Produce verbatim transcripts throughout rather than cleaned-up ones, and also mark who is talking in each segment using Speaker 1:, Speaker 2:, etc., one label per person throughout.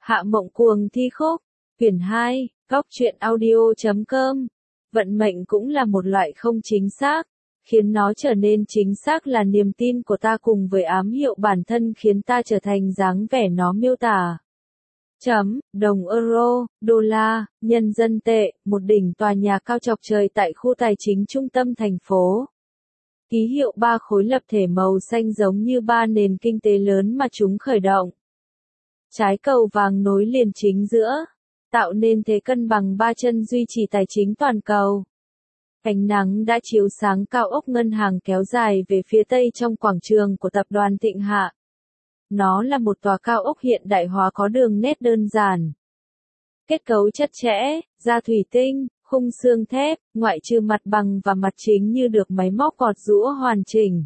Speaker 1: Hạ Mộng Cuồng thi khúc, quyển hai, góc truyện audio chấm com. Vận mệnh cũng là một loại không chính xác, khiến nó trở nên chính xác là niềm tin của ta cùng với ám hiệu bản thân khiến ta trở thành dáng vẻ nó miêu tả. Chấm, đồng euro, đô la, nhân dân tệ, một đỉnh tòa nhà cao chọc trời tại khu tài chính trung tâm thành phố. Ký hiệu ba khối lập thể màu xanh giống như ba nền kinh tế lớn mà chúng khởi động. Trái cầu vàng nối liền chính giữa, tạo nên thế cân bằng ba chân duy trì tài chính toàn cầu. Ánh nắng đã chiếu sáng cao ốc ngân hàng kéo dài về phía tây trong quảng trường của tập đoàn Thịnh Hạ. Nó là một tòa cao ốc hiện đại hóa có đường nét đơn giản. Kết cấu chất chẽ, da thủy tinh, khung xương thép, ngoại trừ mặt bằng và mặt chính như được máy móc gọt giũa hoàn chỉnh.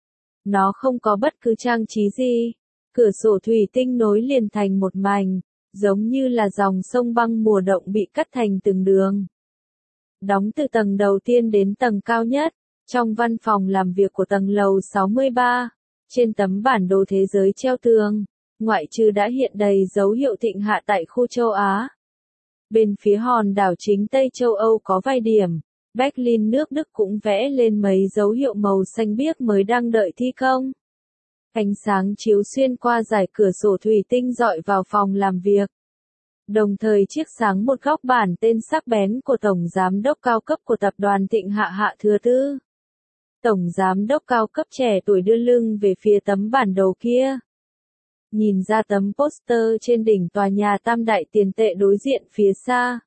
Speaker 1: Nó không có bất cứ trang trí gì. Cửa sổ thủy tinh nối liền thành một mảnh, giống như là dòng sông băng mùa động bị cắt thành từng đường. Đóng từ tầng đầu tiên đến tầng cao nhất, trong văn phòng làm việc của tầng lầu sáu mươi ba, trên tấm bản đồ thế giới treo tường, ngoại trừ đã hiện đầy dấu hiệu Thịnh Hạ tại khu châu Á. Bên phía hòn đảo chính Tây châu Âu có vài điểm, Berlin nước Đức cũng vẽ lên mấy dấu hiệu màu xanh biếc mới đang đợi thi công. Ánh sáng chiếu xuyên qua dải cửa sổ thủy tinh dọi vào phòng làm việc. Đồng thời chiết sáng một góc bản tên sắc bén của Tổng Giám đốc cao cấp của tập đoàn Thịnh Hạ Hạ Thừa Tư. Tổng Giám đốc cao cấp trẻ tuổi đưa lưng về phía tấm bản đồ kia. Nhìn ra tấm poster trên đỉnh tòa nhà tam đại tiền tệ đối diện phía xa.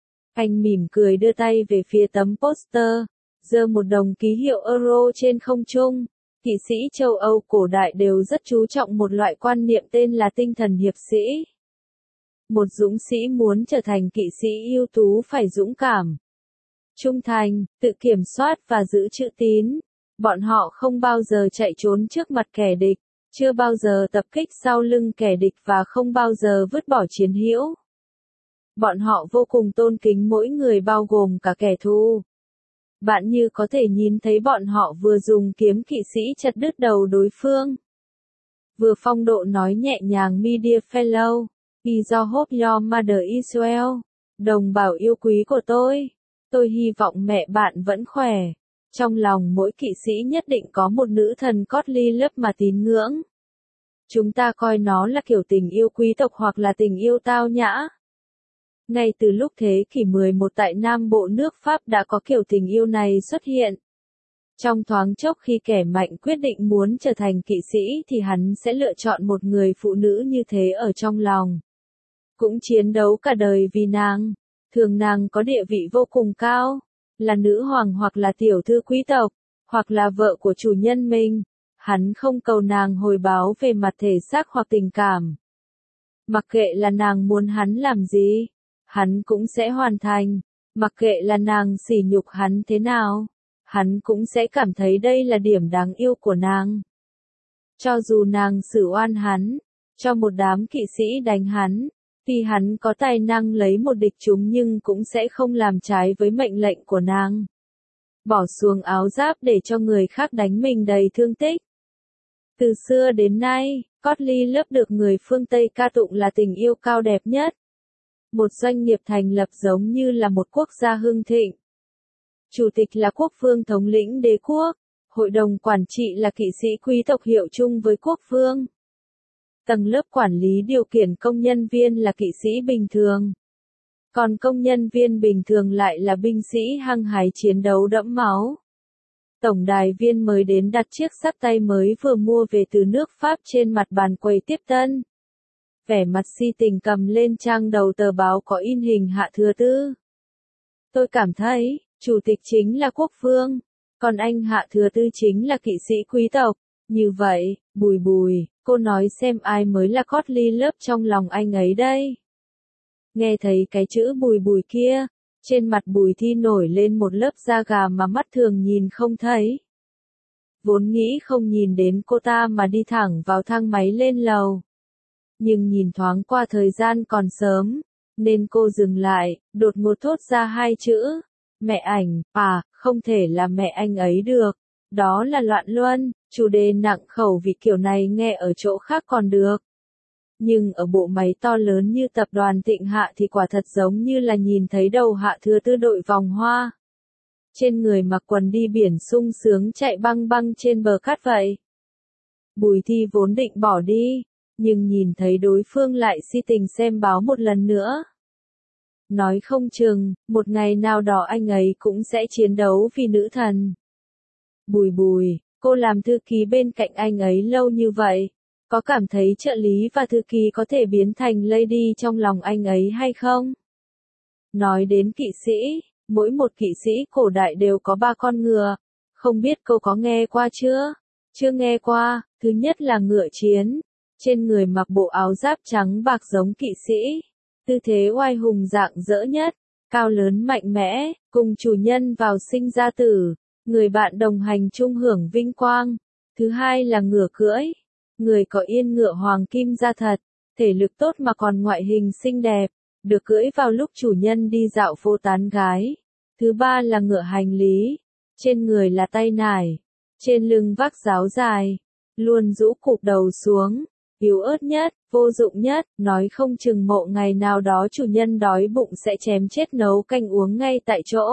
Speaker 1: Anh mỉm cười đưa tay về phía tấm poster, giơ một đồng ký hiệu euro trên không trung. Kỵ sĩ châu Âu cổ đại đều rất chú trọng một loại quan niệm tên là tinh thần hiệp sĩ. Một dũng sĩ muốn trở thành kỵ sĩ ưu tú phải dũng cảm, trung thành, tự kiểm soát và giữ chữ tín. Bọn họ không bao giờ chạy trốn trước mặt kẻ địch, chưa bao giờ tập kích sau lưng kẻ địch và không bao giờ vứt bỏ chiến hữu. Bọn họ vô cùng tôn kính mỗi người bao gồm cả kẻ thù. Bạn như có thể nhìn thấy bọn họ vừa dùng kiếm kỵ sĩ chặt đứt đầu đối phương. Vừa phong độ nói nhẹ nhàng "My dear fellow, I do hope your mother is well." Đồng bào yêu quý của tôi, tôi hy vọng mẹ bạn vẫn khỏe. Trong lòng mỗi kỵ sĩ nhất định có một nữ thần Courtly Love mà tín ngưỡng. Chúng ta coi nó là kiểu tình yêu quý tộc hoặc là tình yêu tao nhã. Ngay từ lúc thế kỷ mười một tại Nam Bộ nước Pháp đã có kiểu tình yêu này xuất hiện. Trong thoáng chốc khi kẻ mạnh quyết định muốn trở thành kỵ sĩ thì hắn sẽ lựa chọn một người phụ nữ như thế ở trong lòng. Cũng chiến đấu cả đời vì nàng. Thường nàng có địa vị vô cùng cao, là nữ hoàng hoặc là tiểu thư quý tộc, hoặc là vợ của chủ nhân mình. Hắn không cầu nàng hồi báo về mặt thể xác hoặc tình cảm. Mặc kệ là nàng muốn hắn làm gì, hắn cũng sẽ hoàn thành. Mặc kệ là nàng sỉ nhục hắn thế nào, hắn cũng sẽ cảm thấy đây là điểm đáng yêu của nàng. Cho dù nàng xử oan hắn, cho một đám kỵ sĩ đánh hắn, vì hắn có tài năng lấy một địch chúng nhưng cũng sẽ không làm trái với mệnh lệnh của nàng. Bỏ xuống áo giáp để cho người khác đánh mình đầy thương tích. Từ xưa đến nay, Courtly Love được người phương Tây ca tụng là tình yêu cao đẹp nhất. Một doanh nghiệp thành lập giống như là một quốc gia hưng thịnh. Chủ tịch là quốc vương thống lĩnh đế quốc, hội đồng quản trị là kỵ sĩ quý tộc hiệu chung với quốc vương. Tầng lớp quản lý điều khiển công nhân viên là kỵ sĩ bình thường. Còn công nhân viên bình thường lại là binh sĩ hăng hái chiến đấu đẫm máu. Tổng đài viên mới đến đặt chiếc sắt tay mới vừa mua về từ nước Pháp trên mặt bàn quầy tiếp tân. Vẻ mặt si tình cầm lên trang đầu tờ báo có in hình Hạ Thừa Tư. Tôi cảm thấy, chủ tịch chính là quốc vương, còn anh Hạ Thừa Tư chính là kỵ sĩ quý tộc. Như vậy, Bùi Bùi, cô nói xem ai mới là Courtly Love trong lòng anh ấy đây. Nghe thấy cái chữ Bùi Bùi kia, trên mặt Bùi Thi nổi lên một lớp da gà mà mắt thường nhìn không thấy. Vốn nghĩ không nhìn đến cô ta mà đi thẳng vào thang máy lên lầu. Nhưng nhìn thoáng qua thời gian còn sớm, nên cô dừng lại, đột ngột thốt ra hai chữ. Mẹ ảnh, à, không thể là mẹ anh ấy được. Đó là loạn luân, chủ đề nặng khẩu vị kiểu này nghe ở chỗ khác còn được. Nhưng ở bộ máy to lớn như tập đoàn Thịnh Hạ thì quả thật giống như là nhìn thấy đầu Hạ Thừa Tư đội vòng hoa. Trên người mặc quần đi biển sung sướng chạy băng băng trên bờ cát vậy. Bùi Thi vốn định bỏ đi, nhưng nhìn thấy đối phương lại si tình xem báo một lần nữa. Nói không chừng, một ngày nào đó anh ấy cũng sẽ chiến đấu vì nữ thần. Bùi Bùi, cô làm thư ký bên cạnh anh ấy lâu như vậy, có cảm thấy trợ lý và thư ký có thể biến thành lady trong lòng anh ấy hay không? Nói đến kỵ sĩ, mỗi một kỵ sĩ cổ đại đều có ba con ngựa, không biết cô có nghe qua chưa? Chưa nghe qua, thứ nhất là ngựa chiến, trên người mặc bộ áo giáp trắng bạc giống kỵ sĩ, tư thế oai hùng rạng rỡ nhất, cao lớn mạnh mẽ, cùng chủ nhân vào sinh ra tử, người bạn đồng hành chung hưởng vinh quang. Thứ hai là ngựa cưỡi, người có yên ngựa hoàng kim da thật, thể lực tốt mà còn ngoại hình xinh đẹp, được cưỡi vào lúc chủ nhân đi dạo phố tán gái. Thứ ba là ngựa hành lý, trên người là tay nải, trên lưng vác giáo dài, luôn rũ cụp đầu xuống, yếu ớt nhất, vô dụng nhất, nói không chừng mộ ngày nào đó chủ nhân đói bụng sẽ chém chết nấu canh uống ngay tại chỗ.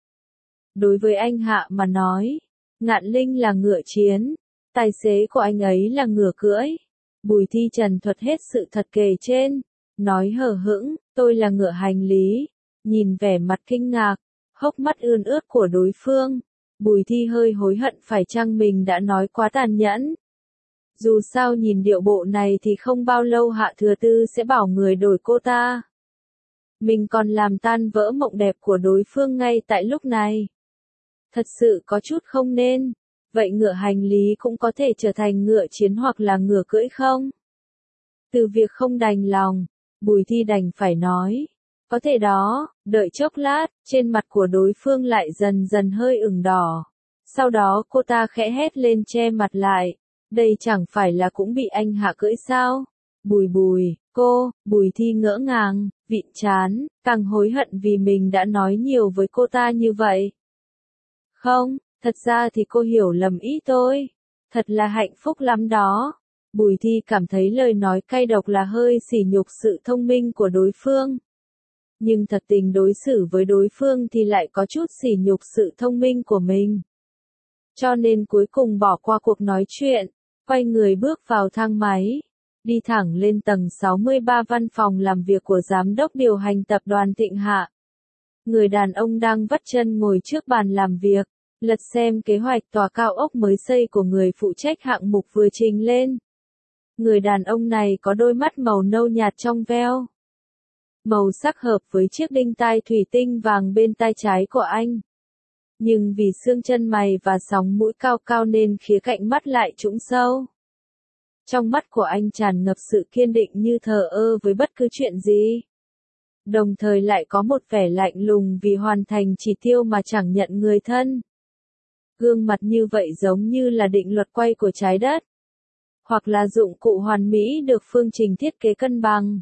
Speaker 1: Đối với anh Hạ mà nói, Ngạn Linh là ngựa chiến, tài xế của anh ấy là ngựa cưỡi. Bùi Thi trần thuật hết sự thật kể trên, nói hờ hững, tôi là ngựa hành lý. Nhìn vẻ mặt kinh ngạc, hốc mắt ươn ướt của đối phương, Bùi Thi hơi hối hận phải chăng mình đã nói quá tàn nhẫn. Dù sao nhìn điệu bộ này thì không bao lâu Hạ Thừa Tư sẽ bảo người đổi cô ta. Mình còn làm tan vỡ mộng đẹp của đối phương ngay tại lúc này. Thật sự có chút không nên. Vậy ngựa hành lý cũng có thể trở thành ngựa chiến hoặc là ngựa cưỡi không? Từ việc không đành lòng, Bùi Thi đành phải nói. Có thể đó, đợi chốc lát, trên mặt của đối phương lại dần dần hơi ửng đỏ. Sau đó cô ta khẽ hét lên che mặt lại. Đây chẳng phải là cũng bị anh Hạ cưỡi sao? Bùi Bùi, cô, Bùi Thi ngỡ ngàng, vịn chán, càng hối hận vì mình đã nói nhiều với cô ta như vậy. Không, thật ra thì cô hiểu lầm ý tôi. Thật là hạnh phúc lắm đó. Bùi Thi cảm thấy lời nói cay độc là hơi sỉ nhục sự thông minh của đối phương. Nhưng thật tình đối xử với đối phương thì lại có chút sỉ nhục sự thông minh của mình. Cho nên cuối cùng bỏ qua cuộc nói chuyện, quay người bước vào thang máy, đi thẳng lên tầng sáu mươi ba văn phòng làm việc của giám đốc điều hành tập đoàn Thịnh Hạ. Người đàn ông đang vắt chân ngồi trước bàn làm việc, lật xem kế hoạch tòa cao ốc mới xây của người phụ trách hạng mục vừa trình lên. Người đàn ông này có đôi mắt màu nâu nhạt trong veo. Màu sắc hợp với chiếc đinh tai thủy tinh vàng bên tai trái của anh. Nhưng vì xương chân mày và sóng mũi cao cao nên khía cạnh mắt lại trũng sâu. Trong mắt của anh tràn ngập sự kiên định như thờ ơ với bất cứ chuyện gì. Đồng thời lại có một vẻ lạnh lùng vì hoàn thành chỉ tiêu mà chẳng nhận người thân. Gương mặt như vậy giống như là định luật quay của trái đất. Hoặc là dụng cụ hoàn mỹ được phương trình thiết kế cân bằng.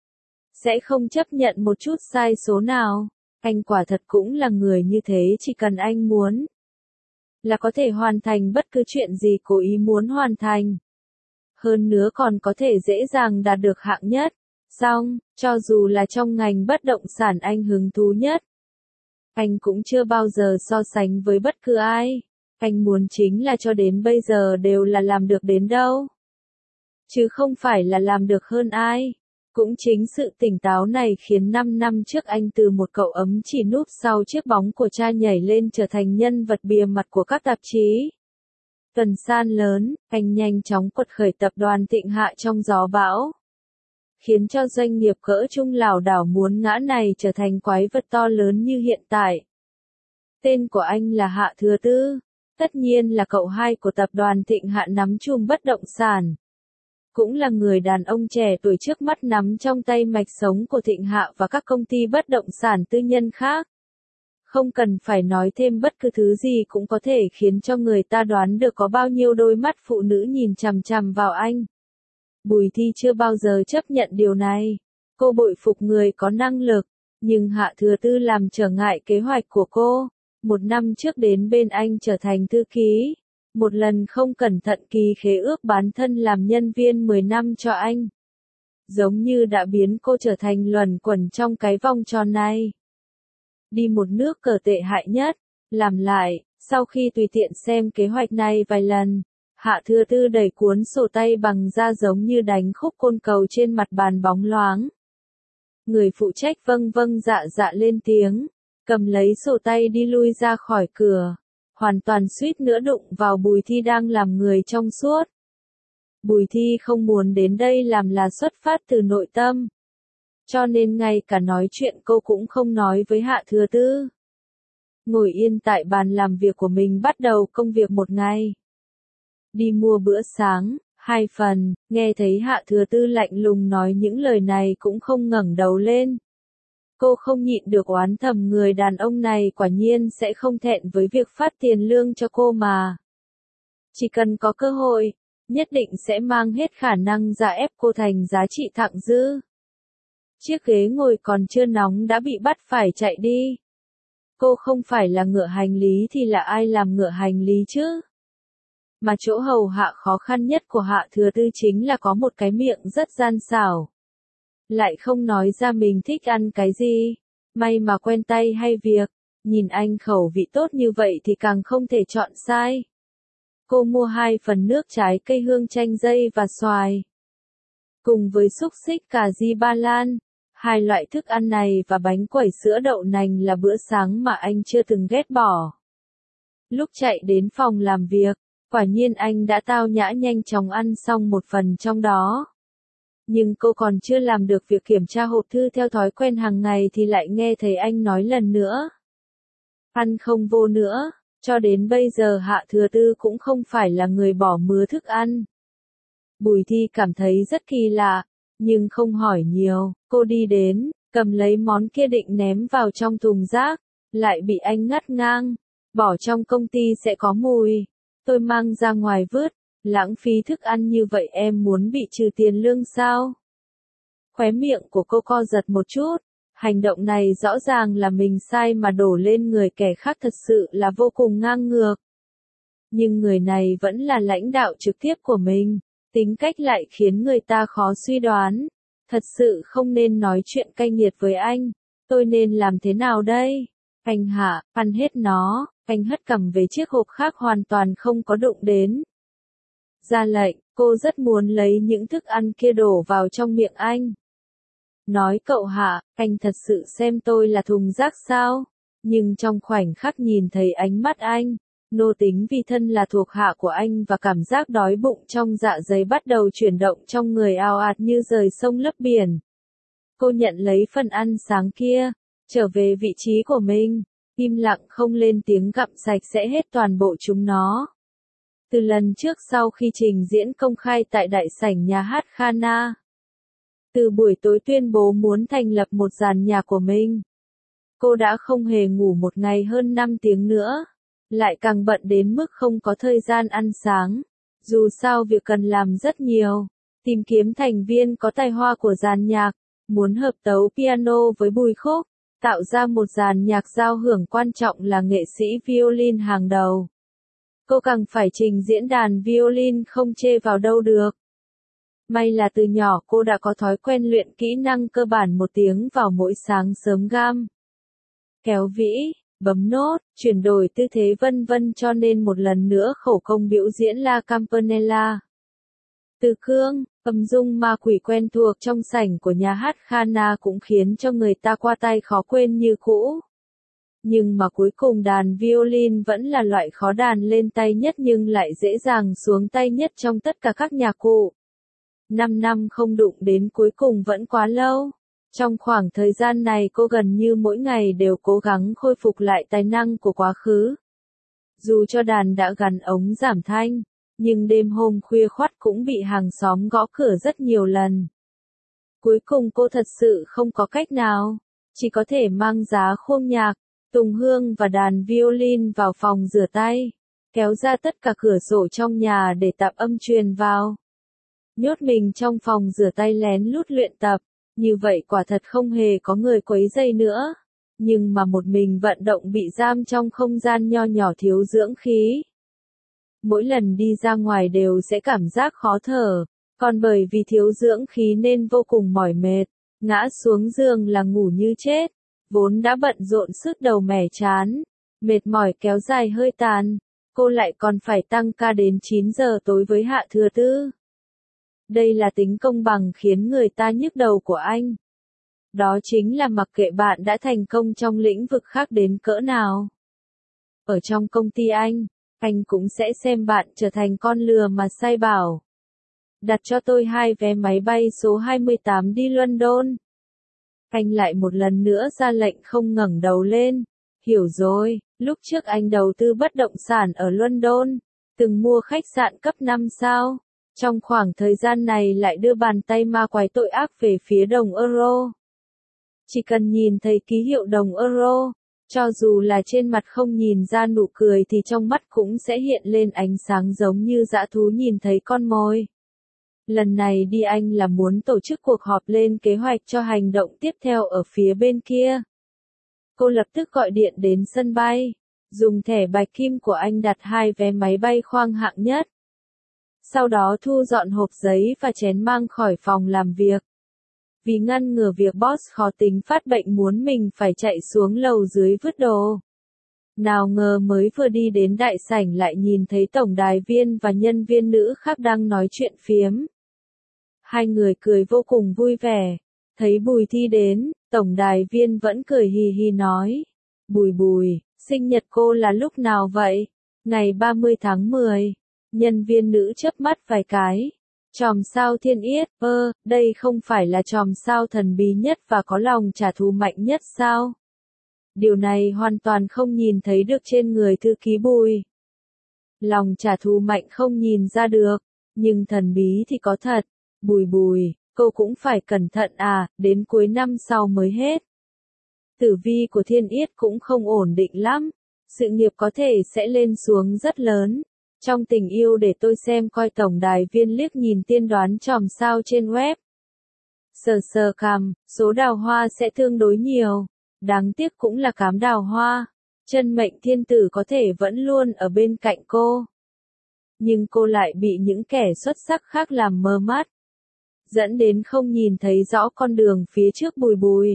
Speaker 1: Sẽ không chấp nhận một chút sai số nào. Anh quả thật cũng là người như thế, chỉ cần anh muốn là có thể hoàn thành bất cứ chuyện gì cố ý muốn hoàn thành. Hơn nữa còn có thể dễ dàng đạt được hạng nhất. Xong, cho dù là trong ngành bất động sản anh hứng thú nhất, anh cũng chưa bao giờ so sánh với bất cứ ai. Anh muốn chính là cho đến bây giờ đều là làm được đến đâu, chứ không phải là làm được hơn ai. Cũng chính sự tỉnh táo này khiến năm năm trước anh từ một cậu ấm chỉ núp sau chiếc bóng của cha nhảy lên trở thành nhân vật bìa mặt của các tạp chí. Tuần san lớn, anh nhanh chóng quật khởi tập đoàn Thịnh Hạ trong gió bão. Khiến cho doanh nghiệp cỡ trung lảo đảo muốn ngã này trở thành quái vật to lớn như hiện tại. Tên của anh là Hạ Thừa Tư, tất nhiên là cậu hai của tập đoàn Thịnh Hạ nắm chùm bất động sản. Cũng là người đàn ông trẻ tuổi trước mắt nắm trong tay mạch sống của Thịnh Hạ và các công ty bất động sản tư nhân khác. Không cần phải nói thêm bất cứ thứ gì cũng có thể khiến cho người ta đoán được có bao nhiêu đôi mắt phụ nữ nhìn chằm chằm vào anh. Bùi Thi chưa bao giờ chấp nhận điều này. Cô bội phục người có năng lực, nhưng Hạ Thừa Tư làm trở ngại kế hoạch của cô. Một năm trước đến bên anh trở thành thư ký. Một lần không cẩn thận ký khế ước bán thân làm nhân viên mười năm cho anh. giống như đã biến cô trở thành luẩn quẩn trong cái vòng tròn này. Đi một nước cờ tệ hại nhất, làm lại, sau khi tùy tiện xem kế hoạch này vài lần, Hạ Thừa Tư đẩy cuốn sổ tay bằng ra giống như đánh khúc côn cầu trên mặt bàn bóng loáng. Người phụ trách vâng vâng dạ dạ lên tiếng, cầm lấy sổ tay đi lui ra khỏi cửa, hoàn toàn suýt nữa đụng vào Bùi Thi đang làm người trong suốt. Bùi Thi không muốn đến đây làm là xuất phát từ nội tâm, cho nên ngay cả nói chuyện cô cũng không nói với Hạ Thừa Tư. Ngồi yên tại bàn làm việc của mình bắt đầu công việc một ngày. Đi mua bữa sáng, hai phần, nghe thấy Hạ Thừa Tư lạnh lùng nói những lời này cũng không ngẩng đầu lên. Cô không nhịn được oán thầm người đàn ông này quả nhiên sẽ không thẹn với việc phát tiền lương cho cô mà. Chỉ cần có cơ hội, nhất định sẽ mang hết khả năng ra ép cô thành giá trị thặng dư. Chiếc ghế ngồi còn chưa nóng đã bị bắt phải chạy đi. Cô không phải là ngựa hành lý thì là ai làm ngựa hành lý chứ? Mà chỗ hầu hạ khó khăn nhất của Hạ Thừa Tư chính là có một cái miệng rất gian xảo. Lại không nói ra mình thích ăn cái gì. May mà quen tay hay việc, nhìn anh khẩu vị tốt như vậy thì càng không thể chọn sai. Cô mua hai phần nước trái cây hương chanh dây và xoài. Cùng với xúc xích cà ri Ba Lan, hai loại thức ăn này và bánh quẩy sữa đậu nành là bữa sáng mà anh chưa từng ghét bỏ. Lúc chạy đến phòng làm việc, quả nhiên anh đã tao nhã nhanh chóng ăn xong một phần trong đó. Nhưng cô còn chưa làm được việc kiểm tra hộp thư theo thói quen hàng ngày thì lại nghe thấy anh nói lần nữa. Ăn không vô nữa, cho đến bây giờ Hạ Thừa Tư cũng không phải là người bỏ mứa thức ăn. Bùi Thi cảm thấy rất kỳ lạ, nhưng không hỏi nhiều, cô đi đến, cầm lấy món kia định ném vào trong thùng rác, lại bị anh ngắt ngang, bỏ trong công ty sẽ có mùi, tôi mang ra ngoài vứt, lãng phí thức ăn như vậy em muốn bị trừ tiền lương sao? Khóe miệng của cô co giật một chút, hành động này rõ ràng là mình sai mà đổ lên người kẻ khác thật sự là vô cùng ngang ngược. Nhưng người này vẫn là lãnh đạo trực tiếp của mình. Tính cách lại khiến người ta khó suy đoán. Thật sự không nên nói chuyện cay nghiệt với anh. Tôi nên làm thế nào đây? Anh Hạ, ăn hết nó. Anh hất cằm về chiếc hộp khác hoàn toàn không có đụng đến. Ra lệnh, cô rất muốn lấy những thức ăn kia đổ vào trong miệng anh. Nói cậu Hạ, anh thật sự xem tôi là thùng rác sao? Nhưng trong khoảnh khắc nhìn thấy ánh mắt anh, nô tính vì thân là thuộc hạ của anh và cảm giác đói bụng trong dạ dày bắt đầu chuyển động trong người ào ạt như rời sông lấp biển. Cô nhận lấy phần ăn sáng kia, trở về vị trí của mình, im lặng không lên tiếng gặm sạch sẽ hết toàn bộ chúng nó. Từ lần trước sau khi trình diễn công khai tại đại sảnh nhà hát Khana, từ buổi tối tuyên bố muốn thành lập một dàn nhạc của mình, cô đã không hề ngủ một ngày hơn năm tiếng nữa. Lại càng bận đến mức không có thời gian ăn sáng. Dù sao việc cần làm rất nhiều. Tìm kiếm thành viên có tài hoa của dàn nhạc, muốn hợp tấu piano với Bùi Khúc, tạo ra một dàn nhạc giao hưởng quan trọng là nghệ sĩ violin hàng đầu. Cô càng phải trình diễn đàn violin không chê vào đâu được. May là từ nhỏ cô đã có thói quen luyện kỹ năng cơ bản một tiếng vào mỗi sáng sớm gam. Kéo vĩ, bấm nốt, chuyển đổi tư thế vân vân cho nên một lần nữa khổ công biểu diễn La Campanella. Từ cương, âm dung ma quỷ quen thuộc trong sảnh của nhà hát Khana cũng khiến cho người ta qua tay khó quên như cũ. Nhưng mà cuối cùng đàn violin vẫn là loại khó đàn lên tay nhất nhưng lại dễ dàng xuống tay nhất trong tất cả các nhạc cụ. Năm năm không đụng đến cuối cùng vẫn quá lâu. Trong khoảng thời gian này cô gần như mỗi ngày đều cố gắng khôi phục lại tài năng của quá khứ. Dù cho đàn đã gắn ống giảm thanh, nhưng đêm hôm khuya khoắt cũng bị hàng xóm gõ cửa rất nhiều lần. Cuối cùng cô thật sự không có cách nào, chỉ có thể mang giá khuông nhạc, tùng hương và đàn violin vào phòng rửa tay, kéo ra tất cả cửa sổ trong nhà để tạp âm truyền vào. Nhốt mình trong phòng rửa tay lén lút luyện tập. Như vậy quả thật không hề có người quấy rầy nữa. Nhưng mà một mình vận động bị giam trong không gian nho nhỏ thiếu dưỡng khí. Mỗi lần đi ra ngoài đều sẽ cảm giác khó thở. Còn bởi vì thiếu dưỡng khí nên vô cùng mỏi mệt, ngã xuống giường là ngủ như chết, vốn đã bận rộn sức đầu mẻ chán, mệt mỏi kéo dài hơi tàn, cô lại còn phải tăng ca đến chín giờ tối với Hạ Thừa Tư. Đây là tính công bằng khiến người ta nhức đầu của anh. Đó chính là mặc kệ bạn đã thành công trong lĩnh vực khác đến cỡ nào. Ở trong công ty anh, anh cũng sẽ xem bạn trở thành con lừa mà sai bảo. Đặt cho tôi hai vé máy bay số hai mươi tám đi London. Anh lại một lần nữa ra lệnh không ngẩng đầu lên. Hiểu rồi, lúc trước anh đầu tư bất động sản ở London, từng mua khách sạn cấp năm sao. Trong khoảng thời gian này lại đưa bàn tay ma quái tội ác về phía đồng euro. Chỉ cần nhìn thấy ký hiệu đồng euro, cho dù là trên mặt không nhìn ra nụ cười thì trong mắt cũng sẽ hiện lên ánh sáng giống như dã thú nhìn thấy con mồi. Lần này đi anh là muốn tổ chức cuộc họp lên kế hoạch cho hành động tiếp theo ở phía bên kia. Cô lập tức gọi điện đến sân bay, dùng thẻ bạch kim của anh đặt hai vé máy bay khoang hạng nhất. Sau đó thu dọn hộp giấy và chén mang khỏi phòng làm việc. Vì ngăn ngừa việc boss khó tính phát bệnh muốn mình phải chạy xuống lầu dưới vứt đồ. Nào ngờ mới vừa đi đến đại sảnh lại nhìn thấy tổng đài viên và nhân viên nữ khác đang nói chuyện phiếm. Hai người cười vô cùng vui vẻ. Thấy Bùi Thi đến, tổng đài viên vẫn cười hì hì nói. Bùi Bùi, sinh nhật cô là lúc nào vậy? Ngày ba mươi tháng mười. Nhân viên nữ chớp mắt vài cái. Chòm sao Thiên Yết, ơ, đây không phải là chòm sao thần bí nhất và có lòng trả thù mạnh nhất sao? Điều này hoàn toàn không nhìn thấy được trên người thư ký Bùi. Lòng trả thù mạnh không nhìn ra được, nhưng thần bí thì có thật. Bùi Bùi, cô cũng phải cẩn thận à, đến cuối năm sau mới hết. Tử vi của Thiên Yết cũng không ổn định lắm, sự nghiệp có thể sẽ lên xuống rất lớn. Trong tình yêu để tôi xem coi tổng đài viên liếc nhìn tiên đoán chòm sao trên web. Sờ sờ cằm, số đào hoa sẽ tương đối nhiều. Đáng tiếc cũng là cám đào hoa. Chân mệnh thiên tử có thể vẫn luôn ở bên cạnh cô. Nhưng cô lại bị những kẻ xuất sắc khác làm mờ mắt. Dẫn đến không nhìn thấy rõ con đường phía trước Bùi Bùi.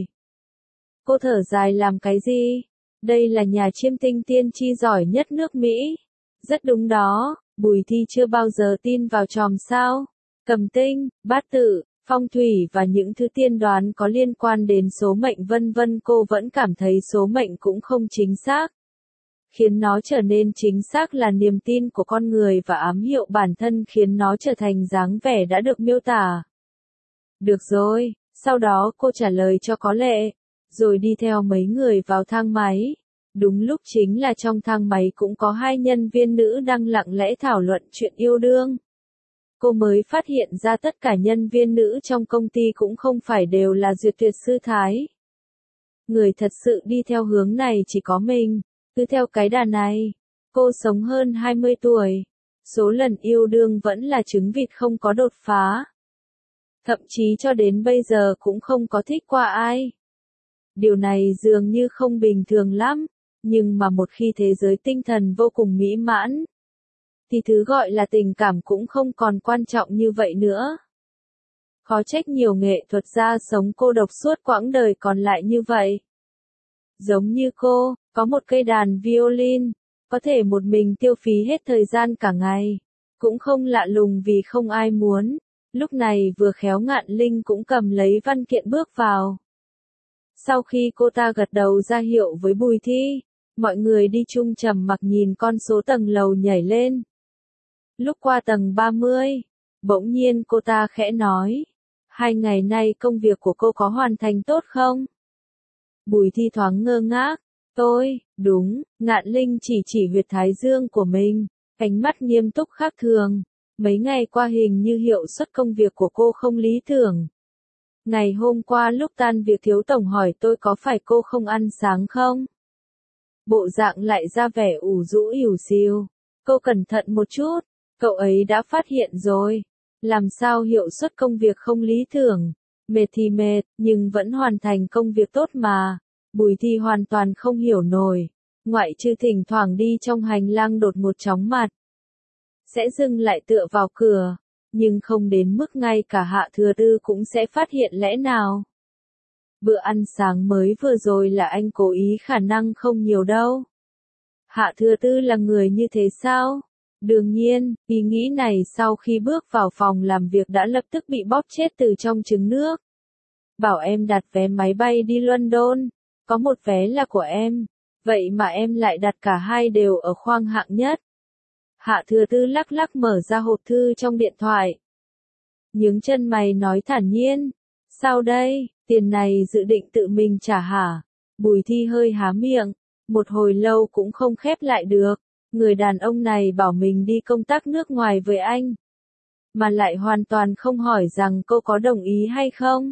Speaker 1: Cô thở dài làm cái gì? Đây là nhà chiêm tinh tiên tri giỏi nhất nước Mỹ. Rất đúng đó, Bùi Thi chưa bao giờ tin vào chòm sao, cầm tinh, bát tự, phong thủy và những thứ tiên đoán có liên quan đến số mệnh vân vân. Cô vẫn cảm thấy số mệnh cũng không chính xác. Khiến nó trở nên chính xác là niềm tin của con người và ám hiệu bản thân khiến nó trở thành dáng vẻ đã được miêu tả. Được rồi, sau đó cô trả lời cho có lệ, rồi đi theo mấy người vào thang máy. Đúng lúc chính là trong thang máy cũng có hai nhân viên nữ đang lặng lẽ thảo luận chuyện yêu đương. Cô mới phát hiện ra tất cả nhân viên nữ trong công ty cũng không phải đều là duyệt tuyệt sư thái. Người thật sự đi theo hướng này chỉ có mình, cứ theo cái đà này. Cô sống hơn hai mươi tuổi. Số lần yêu đương vẫn là trứng vịt không có đột phá. Thậm chí cho đến bây giờ cũng không có thích qua ai. Điều này dường như không bình thường lắm. Nhưng mà một khi thế giới tinh thần vô cùng mỹ mãn, thì thứ gọi là tình cảm cũng không còn quan trọng như vậy nữa. Khó trách nhiều nghệ thuật gia sống cô độc suốt quãng đời còn lại như vậy. Giống như cô, có một cây đàn violin, có thể một mình tiêu phí hết thời gian cả ngày. Cũng không lạ lùng vì không ai muốn. Lúc này vừa khéo Ngạn Linh cũng cầm lấy văn kiện bước vào. Sau khi cô ta gật đầu ra hiệu với Bùi Thi, mọi người đi chung trầm mặc nhìn con số tầng lầu nhảy lên. Lúc qua tầng ba mươi, bỗng nhiên cô ta khẽ nói, hai ngày nay công việc của cô có hoàn thành tốt không? Bùi Thi thoáng ngơ ngác, tôi, đúng, Ngạn Linh chỉ chỉ huyệt thái dương của mình, ánh mắt nghiêm túc khác thường. Mấy ngày qua hình như hiệu suất công việc của cô không lý tưởng. Ngày hôm qua lúc tan việc thiếu tổng hỏi tôi có phải cô không ăn sáng không? Bộ dạng lại ra vẻ ủ rũ ỉu xìu. Cô cẩn thận một chút, cậu ấy đã phát hiện rồi. Làm sao hiệu suất công việc không lý tưởng? Mệt thì mệt, nhưng vẫn hoàn thành công việc tốt mà. Bùi Thi hoàn toàn không hiểu nổi. Ngoại trừ thỉnh thoảng đi trong hành lang đột ngột chóng mặt. Sẽ dừng lại tựa vào cửa. nhưng không đến mức ngay cả Hạ Thừa Tư cũng sẽ phát hiện lẽ nào. Bữa ăn sáng mới vừa rồi là anh cố ý khả năng không nhiều đâu. Hạ Thừa Tư là người như thế sao? Đương nhiên, ý nghĩ này sau khi bước vào phòng làm việc đã lập tức bị bóp chết từ trong trứng nước. Bảo em đặt vé máy bay đi London, có một vé là của em, vậy mà em lại đặt cả hai đều ở khoang hạng nhất. Hạ Thừa Tư lắc lắc mở ra hộp thư trong điện thoại. Nhướng chân mày nói thản nhiên, sao đây, tiền này dự định tự mình trả hả? Bùi Thi hơi há miệng, một hồi lâu cũng không khép lại được. Người đàn ông này bảo mình đi công tác nước ngoài với anh, mà lại hoàn toàn không hỏi rằng cô có đồng ý hay không.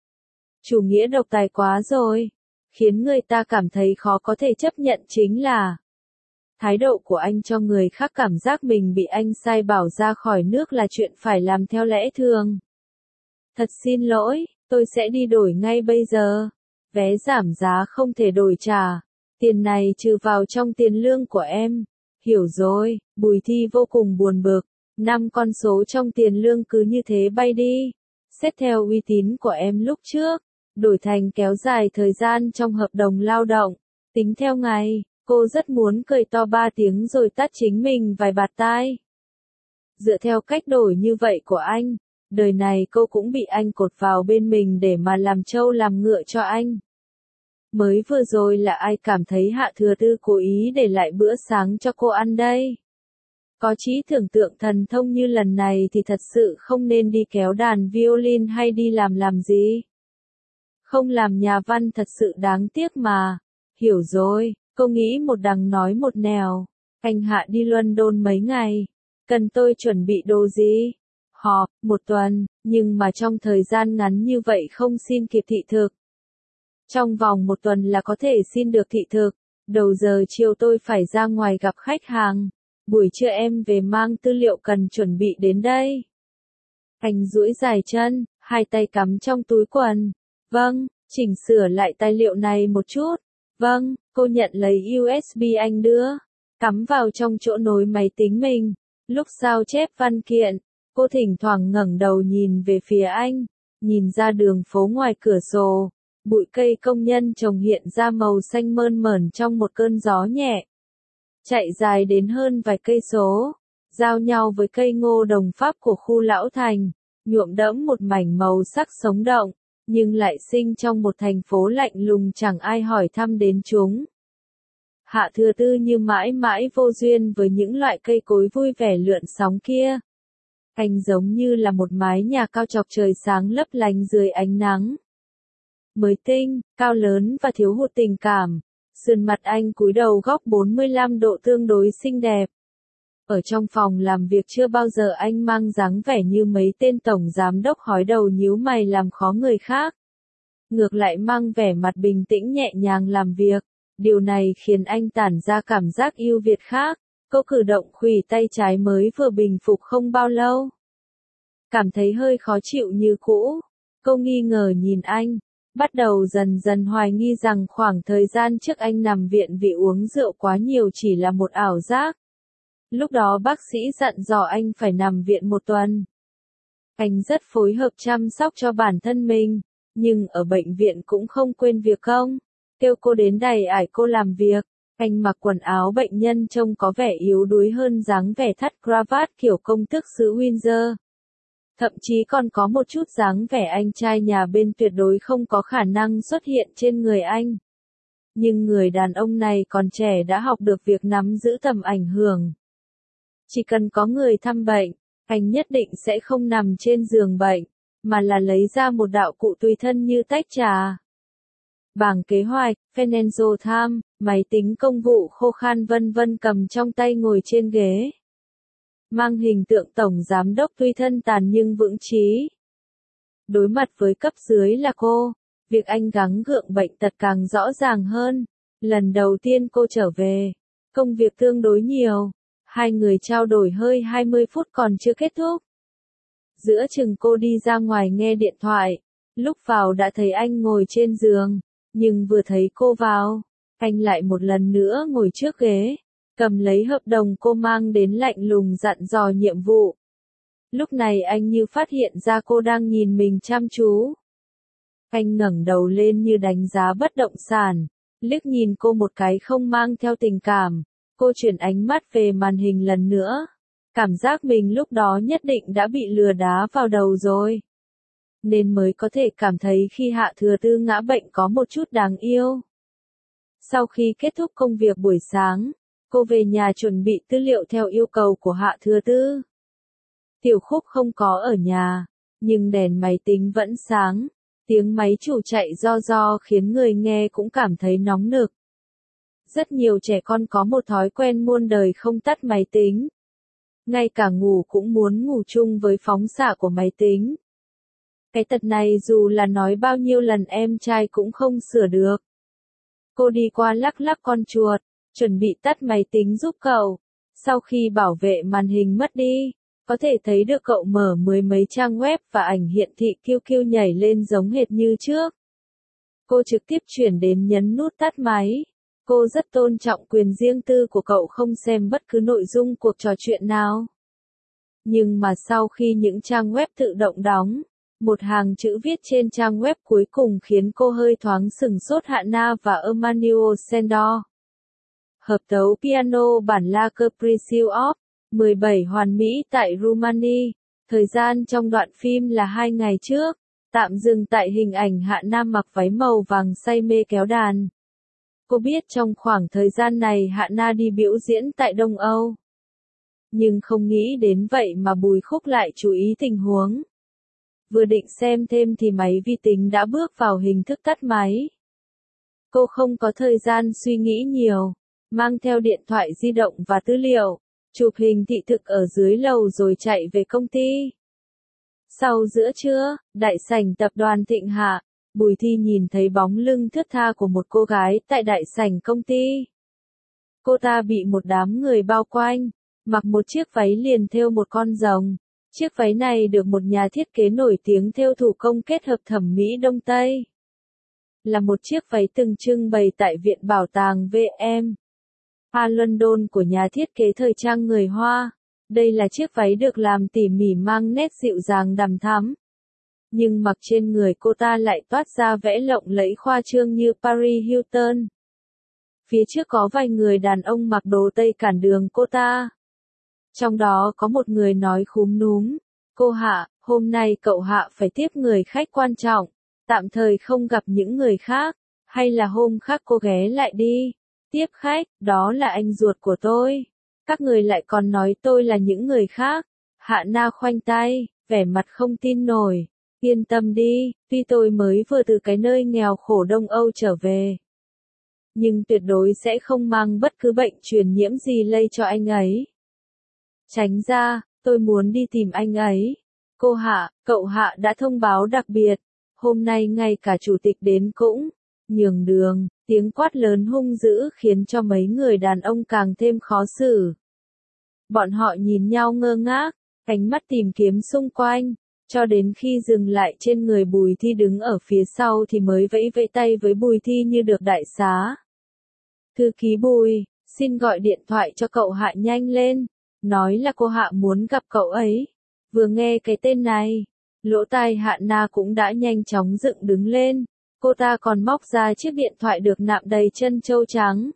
Speaker 1: Chủ nghĩa độc tài quá rồi, khiến người ta cảm thấy khó có thể chấp nhận chính là thái độ của anh cho người khác cảm giác mình bị anh sai bảo ra khỏi nước là chuyện phải làm theo lẽ thường. Thật xin lỗi, tôi sẽ đi đổi ngay bây giờ. Vé giảm giá không thể đổi trả. Tiền này trừ vào trong tiền lương của em. Hiểu rồi, Bùi Thi vô cùng buồn bực. Năm con số trong tiền lương cứ như thế bay đi. Xét theo uy tín của em lúc trước, đổi thành kéo dài thời gian trong hợp đồng lao động. Tính theo ngày, cô rất muốn cười to ba tiếng rồi tát chính mình vài bạt tai. Dựa theo cách đổi như vậy của anh, đời này cô cũng bị anh cột vào bên mình để mà làm trâu làm ngựa cho anh. Mới vừa rồi là ai cảm thấy Hạ Thừa Tư cố ý để lại bữa sáng cho cô ăn đây? Có trí tưởng tượng thần thông như lần này thì thật sự không nên đi kéo đàn violin hay đi làm làm gì. Không làm nhà văn thật sự đáng tiếc mà. Hiểu rồi, cô nghĩ một đằng nói một nẻo. Anh Hạ đi London mấy ngày. Cần tôi chuẩn bị đồ gì? Họp, một tuần, nhưng mà trong thời gian ngắn như vậy không xin kịp thị thực. Trong vòng một tuần là có thể xin được thị thực. Đầu giờ chiều tôi phải ra ngoài gặp khách hàng. Buổi trưa em về mang tư liệu cần chuẩn bị đến đây. Anh duỗi dài chân, hai tay cắm trong túi quần. Vâng, chỉnh sửa lại tài liệu này một chút. Vâng, cô nhận lấy u ét bê anh đưa. Cắm vào trong chỗ nối máy tính mình. Lúc sao chép văn kiện, cô thỉnh thoảng ngẩng đầu nhìn về phía anh. Nhìn ra đường phố ngoài cửa sổ. Bụi cây công nhân trồng hiện ra màu xanh mơn mởn trong một cơn gió nhẹ. Chạy dài đến hơn vài cây số, giao nhau với cây ngô đồng Pháp của khu Lão Thành, nhuộm đẫm một mảnh màu sắc sống động, nhưng lại sinh trong một thành phố lạnh lùng chẳng ai hỏi thăm đến chúng. Hạ Thừa Tư như mãi mãi vô duyên với những loại cây cối vui vẻ lượn sóng kia. Anh giống như là một mái nhà cao chọc trời sáng lấp lánh dưới ánh nắng. Mới tinh, cao lớn và thiếu hụt tình cảm. Sườn mặt anh cúi đầu góc bốn mươi lăm độ tương đối xinh đẹp. Ở trong phòng làm việc chưa bao giờ anh mang dáng vẻ như mấy tên tổng giám đốc hói đầu nhíu mày làm khó người khác. Ngược lại mang vẻ mặt bình tĩnh nhẹ nhàng làm việc. Điều này khiến anh tản ra cảm giác yêu Việt khác. Cô cử động khuỷu tay trái mới vừa bình phục không bao lâu. Cảm thấy hơi khó chịu như cũ. Cô nghi ngờ nhìn anh. Bắt đầu dần dần hoài nghi rằng khoảng thời gian trước anh nằm viện vì uống rượu quá nhiều chỉ là một ảo giác. Lúc đó bác sĩ dặn dò anh phải nằm viện một tuần. Anh rất phối hợp chăm sóc cho bản thân mình, nhưng ở bệnh viện cũng không quên việc công. Kêu cô đến đày ải cô làm việc. Anh mặc quần áo bệnh nhân trông có vẻ yếu đuối hơn dáng vẻ thắt cravat kiểu công tước xứ Windsor. Thậm chí còn có một chút dáng vẻ anh trai nhà bên tuyệt đối không có khả năng xuất hiện trên người anh. Nhưng người đàn ông này còn trẻ đã học được việc nắm giữ tầm ảnh hưởng. Chỉ cần có người thăm bệnh, anh nhất định sẽ không nằm trên giường bệnh, mà là lấy ra một đạo cụ tùy thân như tách trà, bảng kế hoạch, Financial Times, máy tính công vụ khô khan vân vân cầm trong tay ngồi trên ghế. Mang hình tượng tổng giám đốc tuy thân tàn nhưng vững chí. Đối mặt với cấp dưới là cô, việc anh gắng gượng bệnh tật càng rõ ràng hơn. Lần đầu tiên cô trở về, công việc tương đối nhiều. Hai người trao đổi hơi hai mươi phút còn chưa kết thúc. Giữa chừng cô đi ra ngoài nghe điện thoại. Lúc vào đã thấy anh ngồi trên giường. Nhưng vừa thấy cô vào, anh lại một lần nữa ngồi trước ghế. Cầm lấy hợp đồng cô mang đến lạnh lùng dặn dò nhiệm vụ. Lúc này anh như phát hiện ra cô đang nhìn mình chăm chú. Anh ngẩng đầu lên như đánh giá bất động sản, liếc nhìn cô một cái không mang theo tình cảm. Cô chuyển ánh mắt về màn hình lần nữa. Cảm giác mình lúc đó nhất định đã bị lừa đá vào đầu rồi. Nên mới có thể cảm thấy khi Hạ Thừa Tư ngã bệnh có một chút đáng yêu. Sau khi kết thúc công việc buổi sáng, cô về nhà chuẩn bị tư liệu theo yêu cầu của Hạ Thừa Tư. Tiểu Khúc không có ở nhà, nhưng đèn máy tính vẫn sáng. Tiếng máy chủ chạy ro ro khiến người nghe cũng cảm thấy nóng nực. Rất nhiều trẻ con có một thói quen muôn đời không tắt máy tính. Ngay cả ngủ cũng muốn ngủ chung với phóng xạ của máy tính. Cái tật này dù là nói bao nhiêu lần em trai cũng không sửa được. Cô đi qua lắc lắc con chuột, chuẩn bị tắt máy tính giúp cậu. Sau khi bảo vệ màn hình mất đi, có thể thấy được cậu mở mười mấy trang web và ảnh hiện thị kiu kiu nhảy lên giống hệt như trước. Cô trực tiếp chuyển đến nhấn nút tắt máy. Cô rất tôn trọng quyền riêng tư của cậu không xem bất cứ nội dung cuộc trò chuyện nào. Nhưng mà sau khi những trang web tự động đóng, một hàng chữ viết trên trang web cuối cùng khiến cô hơi thoáng sừng sốt. Hannah và Emmanuel Sandor. Hợp tấu piano bản La Capriccio op. mười bảy hoàn mỹ tại Rumani. Thời gian trong đoạn phim là hai ngày trước. Tạm dừng tại hình ảnh Hạ Nam mặc váy màu vàng say mê kéo đàn. Cô biết trong khoảng thời gian này Hạ Na đi biểu diễn tại Đông Âu. Nhưng không nghĩ đến vậy mà Bùi Khúc lại chú ý tình huống. Vừa định xem thêm thì máy vi tính đã bước vào hình thức tắt máy. Cô không có thời gian suy nghĩ nhiều, mang theo điện thoại di động và tư liệu, chụp hình thị thực ở dưới lầu rồi chạy về công ty. Sau giữa trưa, đại sảnh tập đoàn Thịnh Hạ, Bùi Thi nhìn thấy bóng lưng thướt tha của một cô gái tại đại sảnh công ty. Cô ta bị một đám người bao quanh, mặc một chiếc váy liền thêu một con rồng. Chiếc váy này được một nhà thiết kế nổi tiếng thêu thủ công kết hợp thẩm mỹ Đông Tây. Là một chiếc váy từng trưng bày tại Viện Bảo tàng vê em a London của nhà thiết kế thời trang người Hoa. Đây là chiếc váy được làm tỉ mỉ mang nét dịu dàng đằm thắm. Nhưng mặc trên người cô ta lại toát ra vẻ lộng lẫy khoa trương như Paris Hilton. Phía trước có vài người đàn ông mặc đồ Tây cản đường cô ta. Trong đó có một người nói khúm núm, cô Hạ, hôm nay cậu Hạ phải tiếp người khách quan trọng, tạm thời không gặp những người khác, hay là hôm khác cô ghé lại đi, tiếp khách, đó là anh ruột của tôi. Các người lại còn nói tôi là những người khác. Hạ Na khoanh tay, vẻ mặt không tin nổi, yên tâm đi, tuy tôi mới vừa từ cái nơi nghèo khổ Đông Âu trở về. Nhưng tuyệt đối sẽ không mang bất cứ bệnh truyền nhiễm gì lây cho anh ấy. Tránh ra, tôi muốn đi tìm anh ấy. Cô Hạ, cậu Hạ đã thông báo đặc biệt. Hôm nay ngay cả chủ tịch đến cũng nhường đường. Tiếng quát lớn hung dữ khiến cho mấy người đàn ông càng thêm khó xử. Bọn họ nhìn nhau ngơ ngác, ánh mắt tìm kiếm xung quanh, cho đến khi dừng lại trên người Bùi Thi đứng ở phía sau thì mới vẫy vẫy tay với Bùi Thi như được đại xá. Thư ký Bùi, xin gọi điện thoại cho cậu Hạ nhanh lên. Nói là cô Hạ muốn gặp cậu ấy. Vừa nghe cái tên này, lỗ tai Hạ Na cũng đã nhanh chóng dựng đứng lên. Cô ta còn móc ra chiếc điện thoại được nạm đầy trân châu trắng.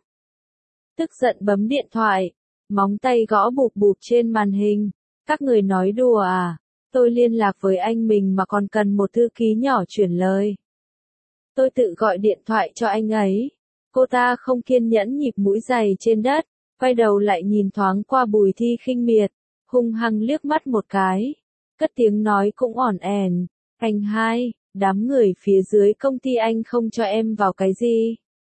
Speaker 1: Tức giận bấm điện thoại, móng tay gõ bụp bụp trên màn hình. Các người nói đùa à? Tôi liên lạc với anh mình mà còn cần một thư ký nhỏ chuyển lời. Tôi tự gọi điện thoại cho anh ấy. Cô ta không kiên nhẫn nhịp mũi giày trên đất, quay đầu lại nhìn thoáng qua Bùi Thi khinh miệt, hung hăng liếc mắt một cái, cất tiếng nói cũng ỏn ẻn, anh hai, đám người phía dưới công ty anh không cho em vào cái gì?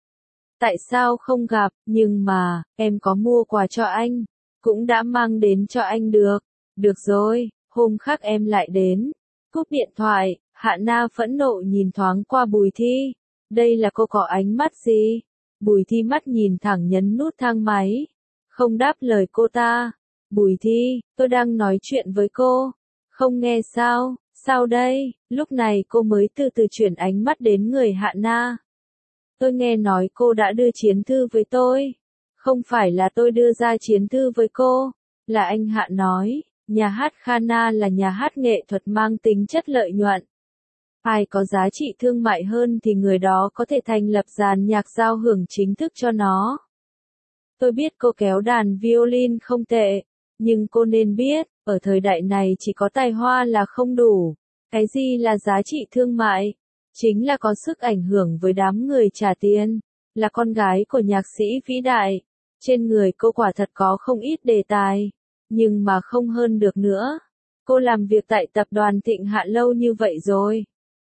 Speaker 1: Tại sao không gặp, nhưng mà, em có mua quà cho anh, cũng đã mang đến cho anh được, được rồi, hôm khác em lại đến. Cúp điện thoại, Hạ Na phẫn nộ nhìn thoáng qua Bùi Thi, đây là cô có ánh mắt gì? Bùi Thi mắt nhìn thẳng nhấn nút thang máy, không đáp lời cô ta. Bùi Thi, tôi đang nói chuyện với cô, không nghe sao, sao đây? Lúc này cô mới từ từ chuyển ánh mắt đến người Hạ Na. Tôi nghe nói cô đã đưa chiến thư với tôi. Không phải là tôi đưa ra chiến thư với cô, là anh Hạ nói. Nhà hát Khana là nhà hát nghệ thuật mang tính chất lợi nhuận. Ai có giá trị thương mại hơn thì người đó có thể thành lập dàn nhạc giao hưởng chính thức cho nó. Tôi biết cô kéo đàn violin không tệ, nhưng cô nên biết, ở thời đại này chỉ có tài hoa là không đủ. Cái gì là giá trị thương mại? Chính là có sức ảnh hưởng với đám người trả tiền, là con gái của nhạc sĩ vĩ đại. Trên người cô quả thật có không ít đề tài, nhưng mà không hơn được nữa. Cô làm việc tại tập đoàn Thịnh Hạ lâu như vậy rồi.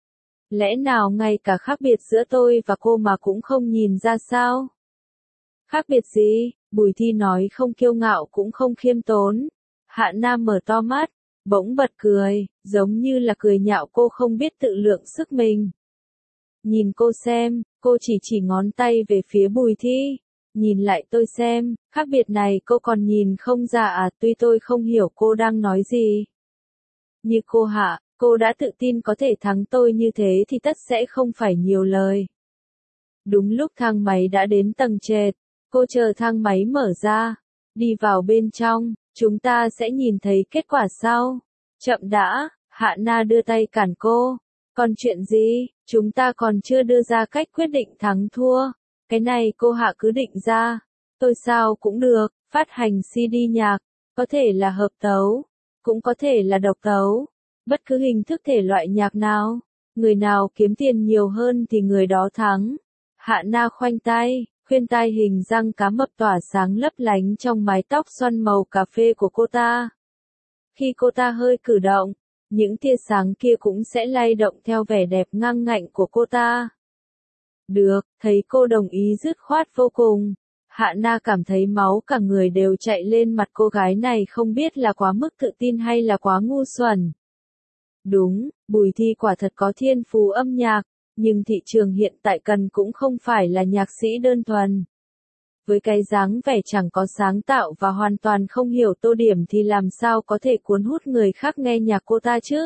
Speaker 1: Lẽ nào ngay cả khác biệt giữa tôi và cô mà cũng không nhìn ra sao? Khác biệt gì? Bùi Thi nói không kiêu ngạo cũng không khiêm tốn. Hạ Na mở to mắt, bỗng bật cười, giống như là cười nhạo cô không biết tự lượng sức mình. Nhìn cô xem, cô chỉ chỉ ngón tay về phía Bùi Thi. Nhìn lại tôi xem, khác biệt này cô còn nhìn không ra à? Tuy tôi không hiểu cô đang nói gì. Như cô Hạ, cô đã tự tin có thể thắng tôi như thế thì tất sẽ không phải nhiều lời. Đúng lúc thang máy đã đến tầng trệt, cô chờ thang máy mở ra, đi vào bên trong, chúng ta sẽ nhìn thấy kết quả sau. Chậm đã, Hạ Na đưa tay cản cô. Còn chuyện gì, chúng ta còn chưa đưa ra cách quyết định thắng thua. Cái này cô Hạ cứ định ra. Tôi sao cũng được, phát hành xê đê nhạc, có thể là hợp tấu, cũng có thể là độc tấu. Bất cứ hình thức thể loại nhạc nào, người nào kiếm tiền nhiều hơn thì người đó thắng. Hạ Na khoanh tay, khuyên tai hình răng cá mập tỏa sáng lấp lánh trong mái tóc xoăn màu cà phê của cô ta. Khi cô ta hơi cử động, những tia sáng kia cũng sẽ lay động theo vẻ đẹp ngang ngạnh của cô ta. Được, thấy cô đồng ý dứt khoát vô cùng. Hạ Na cảm thấy máu cả người đều chạy lên mặt cô gái này, không biết là quá mức tự tin hay là quá ngu xuẩn. Đúng, Bùi Thi quả thật có thiên phú âm nhạc, nhưng thị trường hiện tại cần cũng không phải là nhạc sĩ đơn thuần. Với cái dáng vẻ chẳng có sáng tạo và hoàn toàn không hiểu tô điểm thì làm sao có thể cuốn hút người khác nghe nhạc cô ta chứ?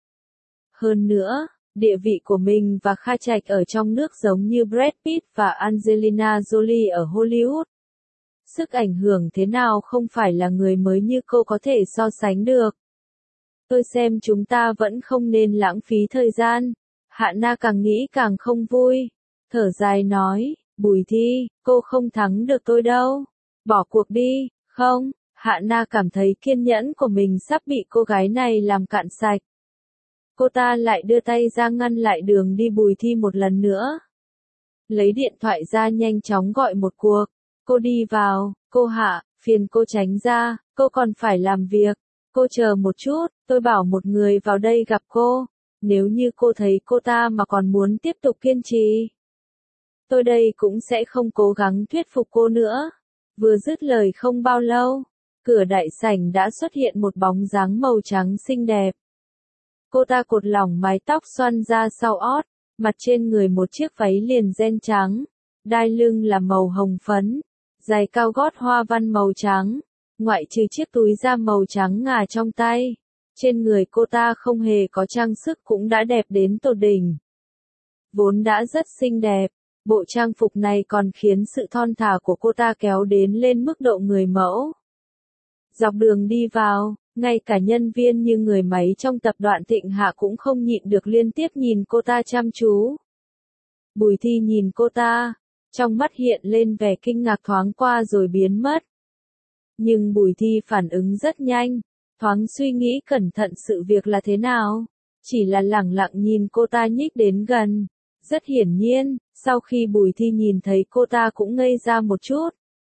Speaker 1: Hơn nữa, địa vị của mình và Kha Trạch ở trong nước giống như Brad Pitt và Angelina Jolie ở Hollywood. Sức ảnh hưởng thế nào không phải là người mới như cô có thể so sánh được. Tôi xem chúng ta vẫn không nên lãng phí thời gian. Hạ Na càng nghĩ càng không vui. Thở dài nói, Bùi Thi, cô không thắng được tôi đâu. Bỏ cuộc đi, không? Hạ Na cảm thấy kiên nhẫn của mình sắp bị cô gái này làm cạn sạch. Cô ta lại đưa tay ra ngăn lại đường đi Bùi Thi một lần nữa. Lấy điện thoại ra nhanh chóng gọi một cuộc. Cô đi vào, cô Hạ, phiền cô tránh ra, cô còn phải làm việc. Cô chờ một chút, tôi bảo một người vào đây gặp cô. Nếu như cô thấy cô ta mà còn muốn tiếp tục kiên trì, tôi đây cũng sẽ không cố gắng thuyết phục cô nữa. Vừa dứt lời không bao lâu, cửa đại sảnh đã xuất hiện một bóng dáng màu trắng xinh đẹp. Cô ta cột lỏng mái tóc xoăn ra sau ót, mặt trên người một chiếc váy liền ren trắng, đai lưng là màu hồng phấn, giày cao gót hoa văn màu trắng, ngoại trừ chiếc túi da màu trắng ngà trong tay. Trên người cô ta không hề có trang sức cũng đã đẹp đến tột đỉnh. Vốn đã rất xinh đẹp, bộ trang phục này còn khiến sự thon thả của cô ta kéo đến lên mức độ người mẫu. Dọc đường đi vào, ngay cả nhân viên như người máy trong tập đoàn Thịnh Hạ cũng không nhịn được liên tiếp nhìn cô ta chăm chú. Bùi Thi nhìn cô ta, trong mắt hiện lên vẻ kinh ngạc thoáng qua rồi biến mất. Nhưng Bùi Thi phản ứng rất nhanh, thoáng suy nghĩ cẩn thận sự việc là thế nào, chỉ là lẳng lặng nhìn cô ta nhích đến gần. Rất hiển nhiên, sau khi Bùi Thi nhìn thấy cô ta cũng ngây ra một chút.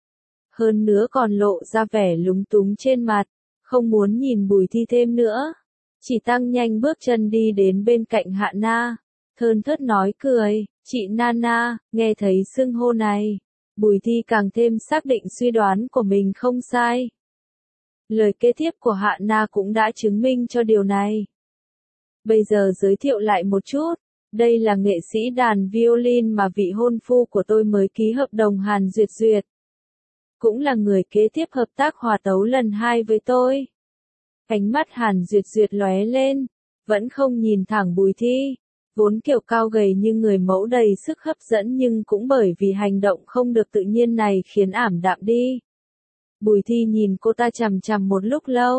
Speaker 1: Hơn nữa còn lộ ra vẻ lúng túng trên mặt, không muốn nhìn Bùi Thi thêm nữa. Chỉ tăng nhanh bước chân đi đến bên cạnh Hạ Na, thơn thớt nói cười, chị Nana, nghe thấy xưng hô này. Bùi Thi càng thêm xác định suy đoán của mình không sai. Lời kế tiếp của Hạ Na cũng đã chứng minh cho điều này. Bây giờ giới thiệu lại một chút. Đây là nghệ sĩ đàn violin mà vị hôn phu của tôi mới ký hợp đồng Hàn Duyệt Duyệt. Cũng là người kế tiếp hợp tác hòa tấu lần hai với tôi. Ánh mắt Hàn Duyệt Duyệt lóe lên, vẫn không nhìn thẳng Bùi Thi. Vốn kiểu cao gầy như người mẫu đầy sức hấp dẫn nhưng cũng bởi vì hành động không được tự nhiên này khiến ảm đạm đi. Bùi Thi nhìn cô ta chằm chằm một lúc lâu,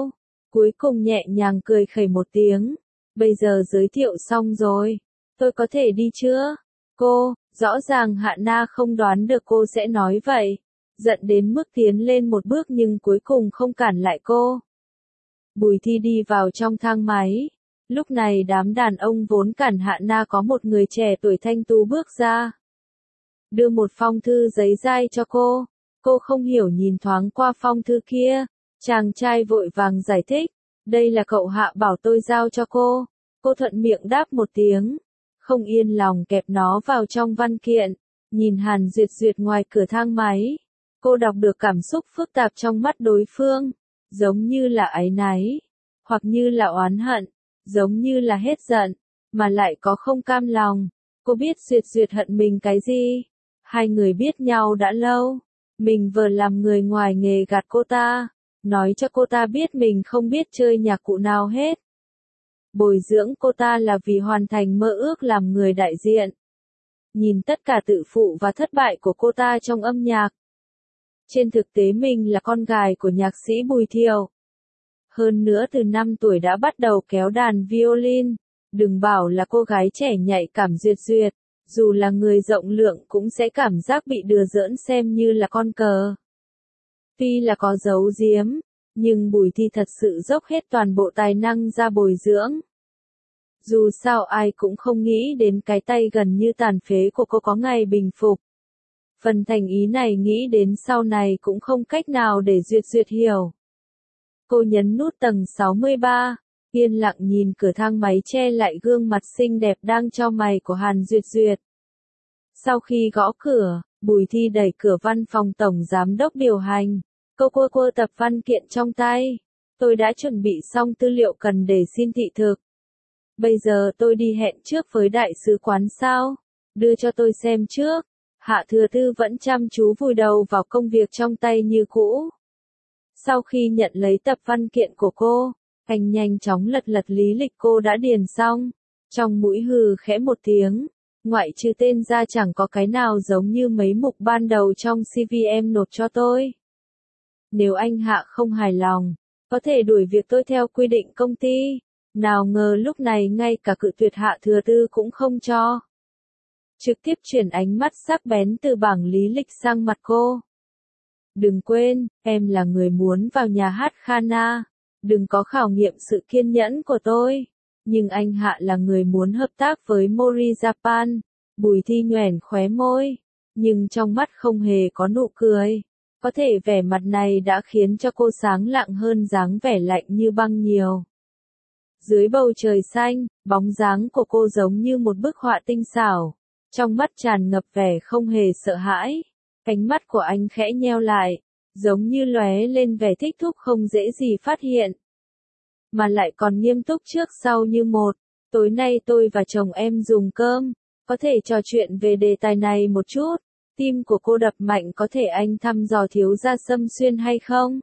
Speaker 1: Cuối cùng nhẹ nhàng cười khẩy một tiếng. Bây giờ giới thiệu xong rồi. Tôi có thể đi chưa? Cô, rõ ràng Hạ Na không đoán được cô sẽ nói vậy. Giận đến mức tiến lên một bước nhưng cuối cùng không cản lại cô. Bùi Thi đi vào trong thang máy. Lúc này đám đàn ông vốn cản Hạ Na có một người trẻ tuổi thanh tú bước ra. Đưa một phong thư giấy dai cho cô. Cô không hiểu nhìn thoáng qua phong thư kia. Chàng trai vội vàng giải thích. Đây là cậu Hạ bảo tôi giao cho cô. Cô thuận miệng đáp một tiếng. Không yên lòng kẹp nó vào trong văn kiện. Nhìn Hàn Duyệt Duyệt ngoài cửa thang máy. Cô đọc được cảm xúc phức tạp trong mắt đối phương. Giống như là áy náy. Hoặc như là oán hận. Giống như là hết giận. Mà lại có không cam lòng. Cô biết Duyệt Duyệt hận mình cái gì? Hai người biết nhau đã lâu. Mình vừa làm người ngoài nghề gạt cô ta. Nói cho cô ta biết mình không biết chơi nhạc cụ nào hết. Bồi dưỡng cô ta là vì hoàn thành mơ ước làm người đại diện. Nhìn tất cả tự phụ và thất bại của cô ta trong âm nhạc. Trên thực tế mình là con gái của nhạc sĩ Bùi Thiều. Hơn nữa từ năm tuổi đã bắt đầu kéo đàn violin. Đừng bảo là cô gái trẻ nhạy cảm Duyệt Duyệt. Dù là người rộng lượng cũng sẽ cảm giác bị đùa giỡn xem như là con cờ. Tuy là có giấu giếm, nhưng Bùi Thi thật sự dốc hết toàn bộ tài năng ra bồi dưỡng. Dù sao ai cũng không nghĩ đến cái tay gần như tàn phế của cô có ngày bình phục. Phần thành ý này nghĩ đến sau này cũng không cách nào để Duyệt Duyệt hiểu. Cô nhấn nút tầng sáu mươi ba, yên lặng nhìn cửa thang máy che lại gương mặt xinh đẹp đang chau mày của Hàn Duyệt Duyệt. Sau khi gõ cửa, Bùi Thi đẩy cửa văn phòng tổng giám đốc điều hành. Cô cua cua tập văn kiện trong tay. Tôi đã chuẩn bị xong tư liệu cần để xin thị thực. Bây giờ tôi đi hẹn trước với đại sứ quán sao? Đưa cho tôi xem trước. Hạ Thừa Tư vẫn chăm chú vùi đầu vào công việc trong tay như cũ. Sau khi nhận lấy tập văn kiện của cô, anh nhanh chóng lật lật lý lịch cô đã điền xong. Trong mũi hừ khẽ một tiếng. Ngoại trừ tên ra chẳng có cái nào giống như mấy mục ban đầu trong xê vê em nộp cho tôi. Nếu anh Hạ không hài lòng, có thể đuổi việc tôi theo quy định công ty. Nào ngờ lúc này ngay cả cự tuyệt Hạ Thừa Tư cũng không cho. Trực tiếp chuyển ánh mắt sắc bén từ bảng lý lịch sang mặt cô. Đừng quên, em là người muốn vào nhà hát Khana. Đừng có khảo nghiệm sự kiên nhẫn của tôi. Nhưng anh Hạ là người muốn hợp tác với Mori Japan. Bùi Thi nhoẻn khóe môi. Nhưng trong mắt không hề có nụ cười. Có thể vẻ mặt này đã khiến cho cô sáng lạng hơn dáng vẻ lạnh như băng nhiều. Dưới bầu trời xanh, bóng dáng của cô giống như một bức họa tinh xảo. Trong mắt tràn ngập vẻ không hề sợ hãi. Ánh mắt của anh khẽ nheo lại, giống như lóe lên vẻ thích thú không dễ gì phát hiện. Mà lại còn nghiêm túc trước sau như một. Tối nay tôi và chồng em dùng cơm, có thể trò chuyện về đề tài này một chút. Tim của cô đập mạnh, có thể anh thăm dò thiếu gia Sâm Xuyên hay không?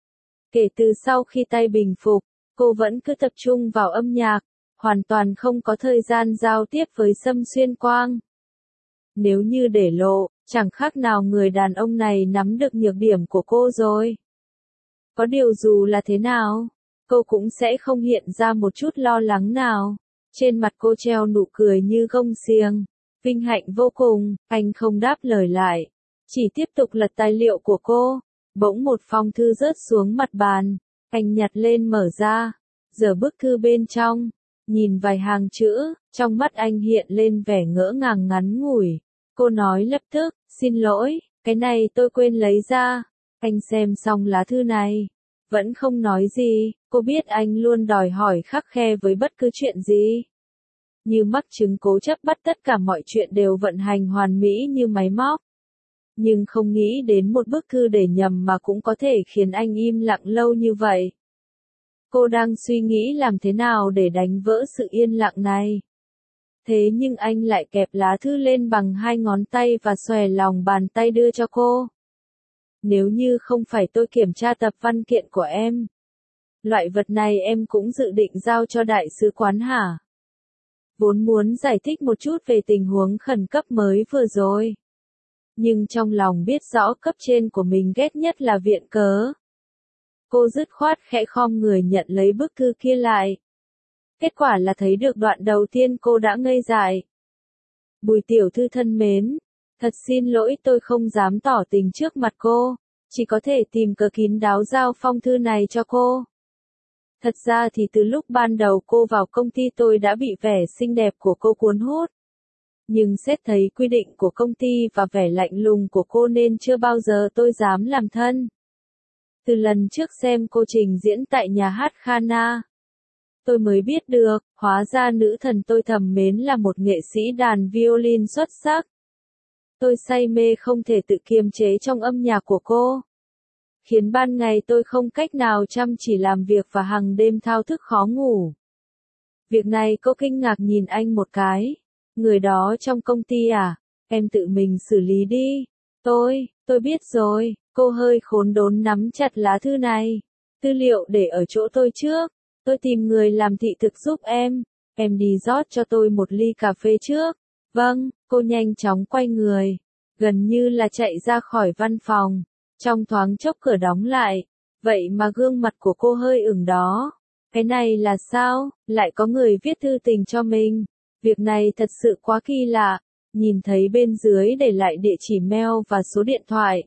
Speaker 1: Kể từ sau khi tay bình phục, cô vẫn cứ tập trung vào âm nhạc, hoàn toàn không có thời gian giao tiếp với Sâm Xuyên Quang. Nếu như để lộ, chẳng khác nào người đàn ông này nắm được nhược điểm của cô rồi. Có điều dù là thế nào, cô cũng sẽ không hiện ra một chút lo lắng nào. Trên mặt cô treo nụ cười như gông xiềng. Vinh hạnh vô cùng, anh không đáp lời lại. Chỉ tiếp tục lật tài liệu của cô. Bỗng một phong thư rớt xuống mặt bàn. Anh nhặt lên mở ra. Giờ bức thư bên trong. Nhìn vài hàng chữ, trong mắt anh hiện lên vẻ ngỡ ngàng ngắn ngủi. Cô nói lập tức, xin lỗi, cái này tôi quên lấy ra. Anh xem xong lá thư này. Vẫn không nói gì, cô biết anh luôn đòi hỏi khắt khe với bất cứ chuyện gì. Như mắc chứng cố chấp bắt tất cả mọi chuyện đều vận hành hoàn mỹ như máy móc. Nhưng không nghĩ đến một bức thư để nhầm mà cũng có thể khiến anh im lặng lâu như vậy. Cô đang suy nghĩ làm thế nào để đánh vỡ sự yên lặng này. Thế nhưng anh lại kẹp lá thư lên bằng hai ngón tay và xòe lòng bàn tay đưa cho cô. Nếu như không phải tôi kiểm tra tập văn kiện của em, loại vật này em cũng dự định giao cho đại sứ quán hả? Vốn muốn giải thích một chút về tình huống khẩn cấp mới vừa rồi. Nhưng trong lòng biết rõ cấp trên của mình ghét nhất là viện cớ. Cô dứt khoát khẽ khom người nhận lấy bức thư kia lại. Kết quả là thấy được đoạn đầu tiên cô đã ngây dại. Bùi tiểu thư thân mến, thật xin lỗi tôi không dám tỏ tình trước mặt cô, chỉ có thể tìm cớ kín đáo giao phong thư này cho cô. Thật ra thì từ lúc ban đầu cô vào công ty tôi đã bị vẻ xinh đẹp của cô cuốn hút. Nhưng xét thấy quy định của công ty và vẻ lạnh lùng của cô nên chưa bao giờ tôi dám làm thân. Từ lần trước xem cô trình diễn tại nhà hát Khana, tôi mới biết được, hóa ra nữ thần tôi thầm mến là một nghệ sĩ đàn violin xuất sắc. Tôi say mê không thể tự kiềm chế trong âm nhạc của cô, khiến ban ngày tôi không cách nào chăm chỉ làm việc và hàng đêm thao thức khó ngủ. Việc này cô kinh ngạc nhìn anh một cái. Người đó trong công ty à? Em tự mình xử lý đi. Tôi, tôi biết rồi. Cô hơi khốn đốn nắm chặt lá thư này. Tư liệu để ở chỗ tôi trước. Tôi tìm người làm thị thực giúp em. Em đi rót cho tôi một ly cà phê trước. Vâng, cô nhanh chóng quay người. Gần như là chạy ra khỏi văn phòng. Trong thoáng chốc cửa đóng lại. Vậy mà gương mặt của cô hơi ửng đó. Cái này là sao? Lại có người viết thư tình cho mình. Việc này thật sự quá kỳ lạ. Nhìn thấy bên dưới để lại địa chỉ mail và số điện thoại.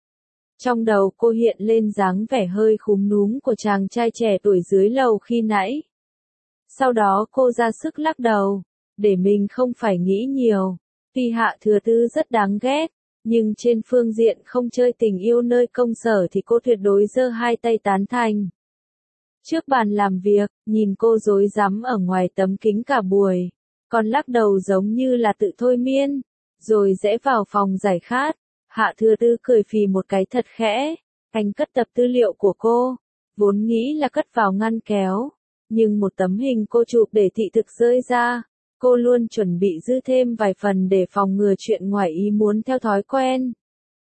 Speaker 1: Trong đầu cô hiện lên dáng vẻ hơi khúm núm của chàng trai trẻ tuổi dưới lầu khi nãy. Sau đó cô ra sức lắc đầu, để mình không phải nghĩ nhiều. Tuy Hạ Thừa Tư rất đáng ghét, nhưng trên phương diện không chơi tình yêu nơi công sở thì cô tuyệt đối giơ hai tay tán thành. Trước bàn làm việc, nhìn cô rối rắm ở ngoài tấm kính cả buổi, còn lắc đầu giống như là tự thôi miên, rồi rẽ vào phòng giải khát. Hạ Thừa Tư cười phì một cái thật khẽ, anh cất tập tư liệu của cô, vốn nghĩ là cất vào ngăn kéo, nhưng một tấm hình cô chụp để thị thực rơi ra, cô luôn chuẩn bị giữ thêm vài phần để phòng ngừa chuyện ngoài ý muốn theo thói quen.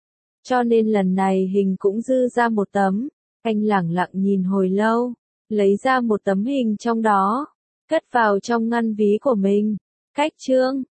Speaker 1: Cho nên lần này hình cũng dư ra một tấm, anh lẳng lặng nhìn hồi lâu, lấy ra một tấm hình trong đó, cất vào trong ngăn ví của mình. Cách chương